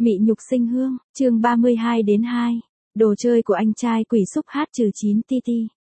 Mị nhục sinh hương, chương 32-2. Đồ chơi của anh trai quỷ xúc H-9TT.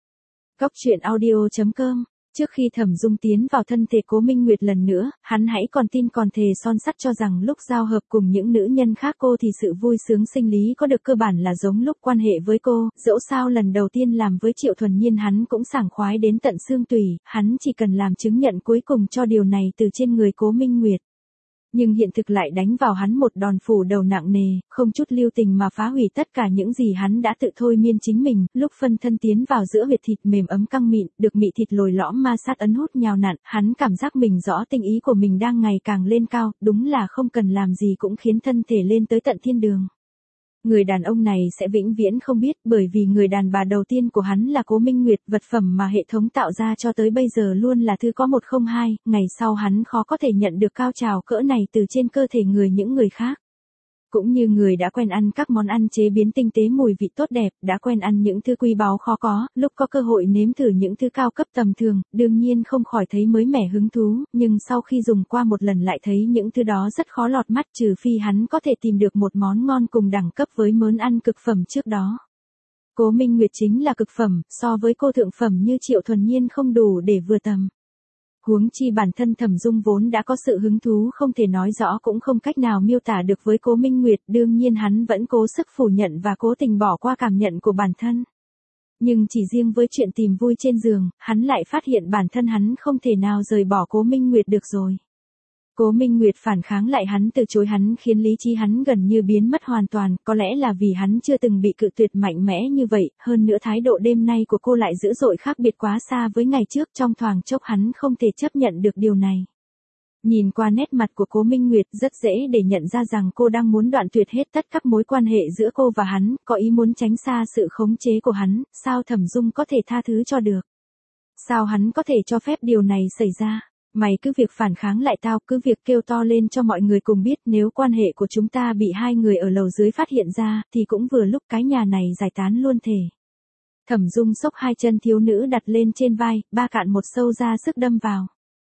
Góc truyện audio.com. Trước khi Thẩm Dung tiến vào thân thể Cố Minh Nguyệt lần nữa, hắn hãy còn tin còn thề son sắt cho rằng lúc giao hợp cùng những nữ nhân khác cô thì sự vui sướng sinh lý có được cơ bản là giống lúc quan hệ với cô, dẫu sao lần đầu tiên làm với Triệu Thuần Nhiên hắn cũng sảng khoái đến tận xương tủy, hắn chỉ cần làm chứng nhận cuối cùng cho điều này từ trên người Cố Minh Nguyệt. Nhưng hiện thực lại đánh vào hắn một đòn phủ đầu nặng nề, không chút lưu tình mà phá hủy tất cả những gì hắn đã tự thôi miên chính mình, lúc phân thân tiến vào giữa huyệt thịt mềm ấm căng mịn, được mị thịt lồi lõm ma sát ấn hút nhào nặn, hắn cảm giác mình rõ tình ý của mình đang ngày càng lên cao, đúng là không cần làm gì cũng khiến thân thể lên tới tận thiên đường. Người đàn ông này sẽ vĩnh viễn không biết, bởi vì người đàn bà đầu tiên của hắn là Cố Minh Nguyệt, vật phẩm mà hệ thống tạo ra cho tới bây giờ luôn là thứ có 102, ngày sau hắn khó có thể nhận được cao trào cỡ này từ trên cơ thể những người khác. Cũng như người đã quen ăn các món ăn chế biến tinh tế mùi vị tốt đẹp, đã quen ăn những thứ quý báu khó có, lúc có cơ hội nếm thử những thứ cao cấp tầm thường, đương nhiên không khỏi thấy mới mẻ hứng thú, nhưng sau khi dùng qua một lần lại thấy những thứ đó rất khó lọt mắt, trừ phi hắn có thể tìm được một món ngon cùng đẳng cấp với món ăn cực phẩm trước đó. Cố Minh Nguyệt chính là cực phẩm, so với cô thượng phẩm như Triệu Thuần Nhiên không đủ để vừa tầm. Huống chi bản thân Thẩm Dung vốn đã có sự hứng thú không thể nói rõ cũng không cách nào miêu tả được với Cố Minh Nguyệt, đương nhiên hắn vẫn cố sức phủ nhận và cố tình bỏ qua cảm nhận của bản thân. Nhưng chỉ riêng với chuyện tìm vui trên giường, hắn lại phát hiện bản thân hắn không thể nào rời bỏ Cố Minh Nguyệt được rồi. Cố Minh Nguyệt phản kháng lại hắn, từ chối hắn, khiến lý trí hắn gần như biến mất hoàn toàn, có lẽ là vì hắn chưa từng bị cự tuyệt mạnh mẽ như vậy, hơn nữa thái độ đêm nay của cô lại dữ dội khác biệt quá xa với ngày trước, trong thoáng chốc hắn không thể chấp nhận được điều này. Nhìn qua nét mặt của Cố Minh Nguyệt rất dễ để nhận ra rằng cô đang muốn đoạn tuyệt hết tất các mối quan hệ giữa cô và hắn, có ý muốn tránh xa sự khống chế của hắn, sao Thẩm Dung có thể tha thứ cho được? Sao hắn có thể cho phép điều này xảy ra? Mày cứ việc phản kháng lại tao, cứ việc kêu to lên cho mọi người cùng biết, nếu quan hệ của chúng ta bị hai người ở lầu dưới phát hiện ra, thì cũng vừa lúc cái nhà này giải tán luôn thể. Thẩm Dung xốc hai chân thiếu nữ đặt lên trên vai, ba cạn một sâu ra sức đâm vào.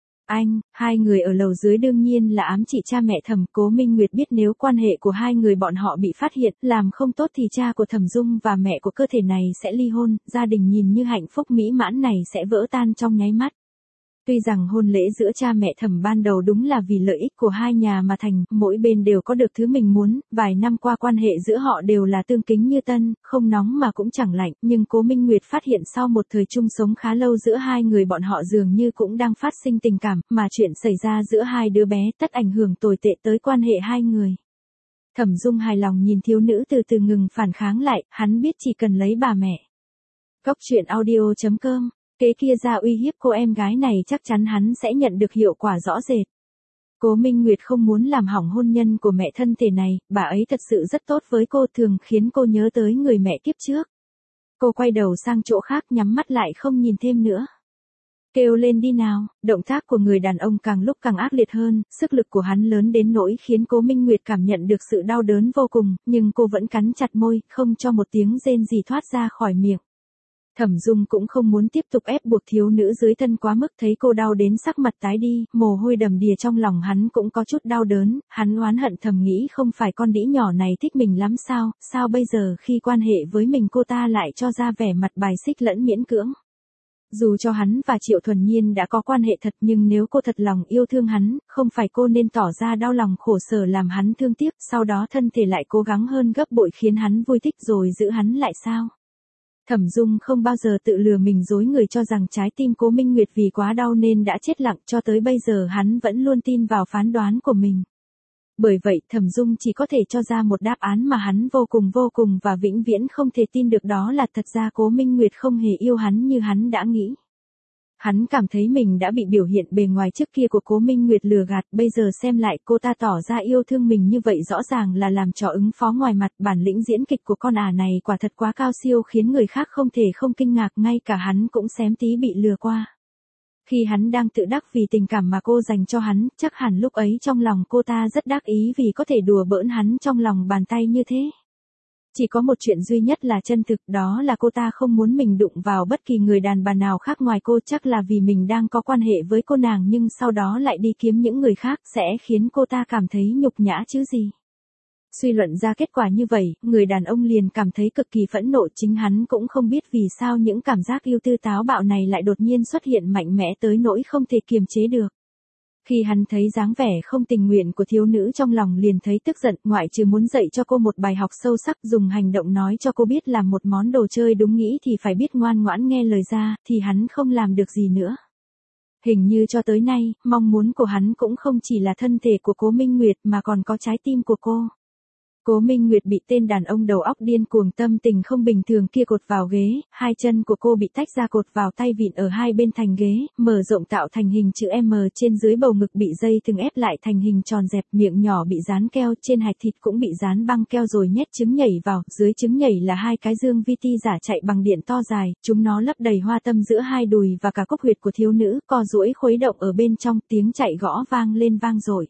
Hai người ở lầu dưới đương nhiên là ám chỉ cha mẹ Thẩm. Cố Minh Nguyệt biết nếu quan hệ của hai người bọn họ bị phát hiện, làm không tốt thì cha của Thẩm Dung và mẹ của cơ thể này sẽ ly hôn, gia đình nhìn như hạnh phúc mỹ mãn này sẽ vỡ tan trong nháy mắt. Tuy rằng hôn lễ giữa cha mẹ Thẩm ban đầu đúng là vì lợi ích của hai nhà mà thành, mỗi bên đều có được thứ mình muốn, vài năm qua quan hệ giữa họ đều là tương kính như tân, không nóng mà cũng chẳng lạnh, nhưng Cố Minh Nguyệt phát hiện sau một thời chung sống khá lâu giữa hai người bọn họ dường như cũng đang phát sinh tình cảm, mà chuyện xảy ra giữa hai đứa bé tất ảnh hưởng tồi tệ tới quan hệ hai người. Thẩm Dung hài lòng nhìn thiếu nữ từ từ ngừng phản kháng lại, hắn biết chỉ cần lấy bà mẹ. Góc truyện audio.com. Kế kia ra uy hiếp cô em gái này chắc chắn hắn sẽ nhận được hiệu quả rõ rệt. Cố Minh Nguyệt không muốn làm hỏng hôn nhân của mẹ thân thể này, bà ấy thật sự rất tốt với cô, thường khiến cô nhớ tới người mẹ kiếp trước. Cô quay đầu sang chỗ khác, nhắm mắt lại không nhìn thêm nữa. Kêu lên đi nào, động tác của người đàn ông càng lúc càng ác liệt hơn, sức lực của hắn lớn đến nỗi khiến Cố Minh Nguyệt cảm nhận được sự đau đớn vô cùng, nhưng cô vẫn cắn chặt môi, không cho một tiếng rên gì thoát ra khỏi miệng. Thẩm Dung cũng không muốn tiếp tục ép buộc thiếu nữ dưới thân quá mức, thấy cô đau đến sắc mặt tái đi, mồ hôi đầm đìa trong lòng hắn cũng có chút đau đớn, hắn oán hận thầm nghĩ không phải con đĩ nhỏ này thích mình lắm sao bây giờ khi quan hệ với mình cô ta lại cho ra vẻ mặt bài xích lẫn miễn cưỡng. Dù cho hắn và Triệu Thuần Nhiên đã có quan hệ thật, nhưng nếu cô thật lòng yêu thương hắn, không phải cô nên tỏ ra đau lòng khổ sở làm hắn thương tiếc, sau đó thân thể lại cố gắng hơn gấp bội khiến hắn vui thích rồi giữ hắn lại sao? Thẩm Dung không bao giờ tự lừa mình dối người cho rằng trái tim Cố Minh Nguyệt vì quá đau nên đã chết lặng, cho tới bây giờ hắn vẫn luôn tin vào phán đoán của mình. Bởi vậy Thẩm Dung chỉ có thể cho ra một đáp án mà hắn vô cùng và vĩnh viễn không thể tin được, đó là thật ra Cố Minh Nguyệt không hề yêu hắn như hắn đã nghĩ. Hắn cảm thấy mình đã bị biểu hiện bề ngoài trước kia của Cố Minh Nguyệt lừa gạt, bây giờ xem lại cô ta tỏ ra yêu thương mình như vậy rõ ràng là làm trò ứng phó ngoài mặt, bản lĩnh diễn kịch của con ả này quả thật quá cao siêu khiến người khác không thể không kinh ngạc, ngay cả hắn cũng xém tí bị lừa qua. Khi hắn đang tự đắc vì tình cảm mà cô dành cho hắn, chắc hẳn lúc ấy trong lòng cô ta rất đắc ý vì có thể đùa bỡn hắn trong lòng bàn tay như thế. Chỉ có một chuyện duy nhất là chân thực, đó là cô ta không muốn mình đụng vào bất kỳ người đàn bà nào khác ngoài cô, chắc là vì mình đang có quan hệ với cô nàng nhưng sau đó lại đi kiếm những người khác sẽ khiến cô ta cảm thấy nhục nhã chứ gì. Suy luận ra kết quả như vậy, người đàn ông liền cảm thấy cực kỳ phẫn nộ, chính hắn cũng không biết vì sao những cảm giác ưu tư táo bạo này lại đột nhiên xuất hiện mạnh mẽ tới nỗi không thể kiềm chế được. Khi hắn thấy dáng vẻ không tình nguyện của thiếu nữ trong lòng liền thấy tức giận, ngoại trừ muốn dạy cho cô một bài học sâu sắc, dùng hành động nói cho cô biết làm một món đồ chơi đúng nghĩ thì phải biết ngoan ngoãn nghe lời ra, thì hắn không làm được gì nữa. Hình như cho tới nay, mong muốn của hắn cũng không chỉ là thân thể của Cố Minh Nguyệt mà còn có trái tim của cô. Cố Minh Nguyệt bị tên đàn ông đầu óc điên cuồng tâm tình không bình thường kia cột vào ghế, hai chân của cô bị tách ra cột vào tay vịn ở hai bên thành ghế, mở rộng tạo thành hình chữ M, trên dưới bầu ngực bị dây thừng ép lại thành hình tròn dẹp, miệng nhỏ bị dán keo, trên hạch thịt cũng bị dán băng keo rồi nhét trứng nhảy vào, dưới trứng nhảy là hai cái dương vi ti giả chạy bằng điện to dài, chúng nó lấp đầy hoa tâm giữa hai đùi và cả cốc huyệt của thiếu nữ, co duỗi khuấy động ở bên trong, tiếng chạy gõ vang lên vang dội.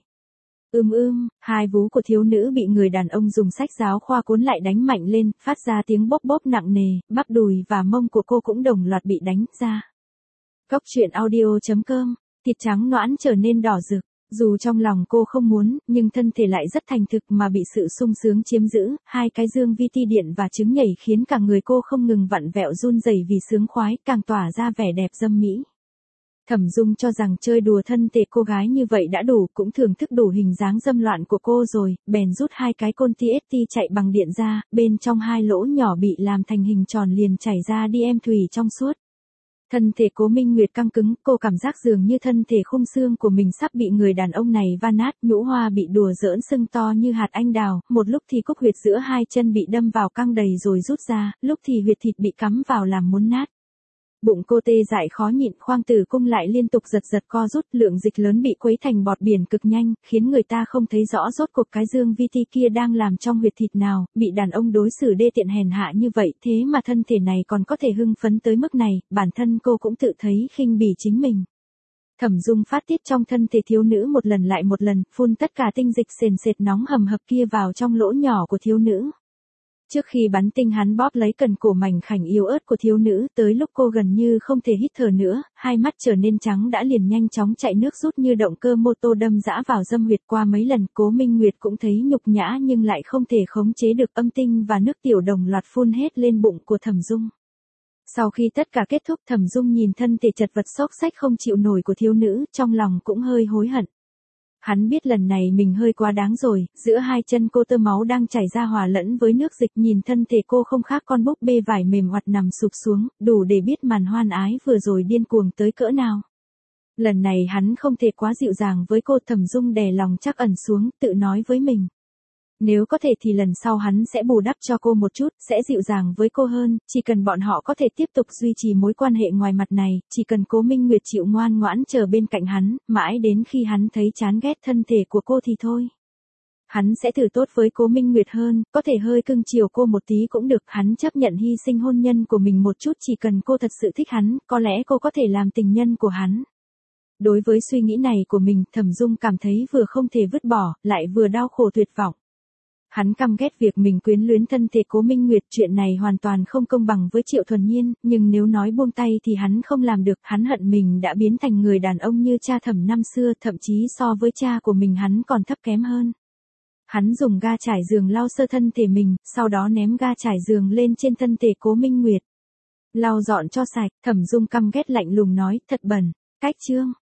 Hai vú của thiếu nữ bị người đàn ông dùng sách giáo khoa cuốn lại đánh mạnh lên, phát ra tiếng bóp bóp nặng nề, bắp đùi và mông của cô cũng đồng loạt bị đánh ra. Cốc truyện audio.com, thịt trắng nõn trở nên đỏ rực, dù trong lòng cô không muốn, nhưng thân thể lại rất thành thực mà bị sự sung sướng chiếm giữ, hai cái dương vi ti điện và trứng nhảy khiến cả người cô không ngừng vặn vẹo run rẩy vì sướng khoái, càng tỏa ra vẻ đẹp dâm mỹ. Thẩm Dung cho rằng chơi đùa thân thể cô gái như vậy đã đủ, cũng thưởng thức đủ hình dáng dâm loạn của cô rồi, bèn rút hai cái côn TST chạy bằng điện ra, bên trong hai lỗ nhỏ bị làm thành hình tròn liền chảy ra đi em thủy trong suốt. Thân thể Cố Minh Nguyệt căng cứng, cô cảm giác dường như thân thể khung xương của mình sắp bị người đàn ông này va nát, nhũ hoa bị đùa giỡn sưng to như hạt anh đào, một lúc thì cúc huyệt giữa hai chân bị đâm vào căng đầy rồi rút ra, lúc thì huyệt thịt bị cắm vào làm muốn nát. Bụng cô tê dại khó nhịn, khoang tử cung lại liên tục giật giật co rút, lượng dịch lớn bị quấy thành bọt biển cực nhanh, khiến người ta không thấy rõ rốt cuộc cái dương vi ti kia đang làm trong huyệt thịt nào, bị đàn ông đối xử đê tiện hèn hạ như vậy, thế mà thân thể này còn có thể hưng phấn tới mức này, bản thân cô cũng tự thấy khinh bỉ chính mình. Thẩm Dung phát tiết trong thân thể thiếu nữ một lần lại một lần, phun tất cả tinh dịch sền sệt nóng hầm hập kia vào trong lỗ nhỏ của thiếu nữ. Trước khi bắn tinh hắn bóp lấy cần cổ mảnh khảnh yếu ớt của thiếu nữ, tới lúc cô gần như không thể hít thở nữa, hai mắt trở nên trắng đã liền nhanh chóng chạy nước rút như động cơ mô tô đâm dã vào dâm huyệt. Qua mấy lần Cố Minh Nguyệt cũng thấy nhục nhã nhưng lại không thể khống chế được, âm tinh và nước tiểu đồng loạt phun hết lên bụng của Thẩm Dung. Sau khi tất cả kết thúc, Thẩm Dung nhìn thân thể chật vật xốc xách không chịu nổi của thiếu nữ, trong lòng cũng hơi hối hận. Hắn biết lần này mình hơi quá đáng rồi, giữa hai chân cô tơ máu đang chảy ra hòa lẫn với nước dịch, nhìn thân thể cô không khác con búp bê vải mềm oặt nằm sụp xuống, đủ để biết màn hoan ái vừa rồi điên cuồng tới cỡ nào. Lần này hắn không thể quá dịu dàng với cô. Thẩm Dung đè lòng trắc ẩn xuống, tự nói với mình. Nếu có thể thì lần sau hắn sẽ bù đắp cho cô một chút, sẽ dịu dàng với cô hơn, chỉ cần bọn họ có thể tiếp tục duy trì mối quan hệ ngoài mặt này, chỉ cần Cố Minh Nguyệt chịu ngoan ngoãn chờ bên cạnh hắn, mãi đến khi hắn thấy chán ghét thân thể của cô thì thôi. Hắn sẽ thử tốt với Cố Minh Nguyệt hơn, có thể hơi cưng chiều cô một tí cũng được, hắn chấp nhận hy sinh hôn nhân của mình một chút, chỉ cần cô thật sự thích hắn, có lẽ cô có thể làm tình nhân của hắn. Đối với suy nghĩ này của mình, Thẩm Dung cảm thấy vừa không thể vứt bỏ, lại vừa đau khổ tuyệt vọng. Hắn căm ghét việc mình quyến luyến thân thể Cố Minh Nguyệt, chuyện này hoàn toàn không công bằng với Triệu Thuần Nhiên, nhưng nếu nói buông tay thì hắn không làm được, hắn hận mình đã biến thành người đàn ông như cha Thẩm năm xưa, thậm chí so với cha của mình hắn còn thấp kém hơn. Hắn dùng ga trải giường lau sơ thân thể mình, sau đó ném ga trải giường lên trên thân thể Cố Minh Nguyệt. Lau dọn cho sạch, Thẩm Dung căm ghét lạnh lùng nói, thật bẩn. Cách chương